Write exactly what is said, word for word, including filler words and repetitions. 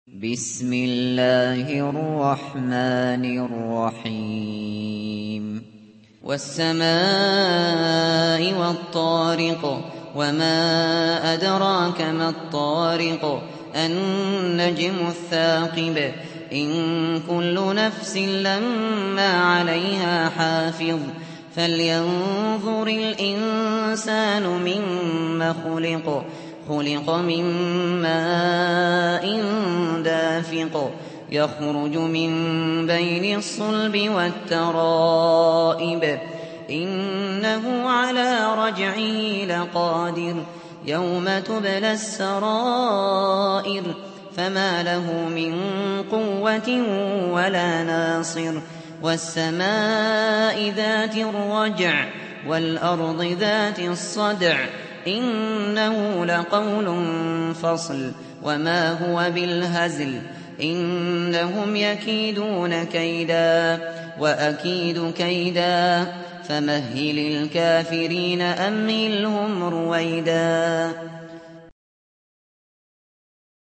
بسم الله الرحمن الرحيم والسماء والطارق وما أدراك ما الطارق النجم الثاقب إن كل نفس لما عليها حافظ فلينظر الإنسان مما خلق خلق من ماء دافق يخرج من بين الصلب والترائب إنه على رجعه لقادر يوم تبلى السرائر فما له من قوة ولا ناصر والسماء ذات الرجع والأرض ذات الصدع إنه لقول فصل وما هو بالهزل إنهم يكيدون كيدا وأكيد كيدا فمهل الكافرين أمهلهم رويدا.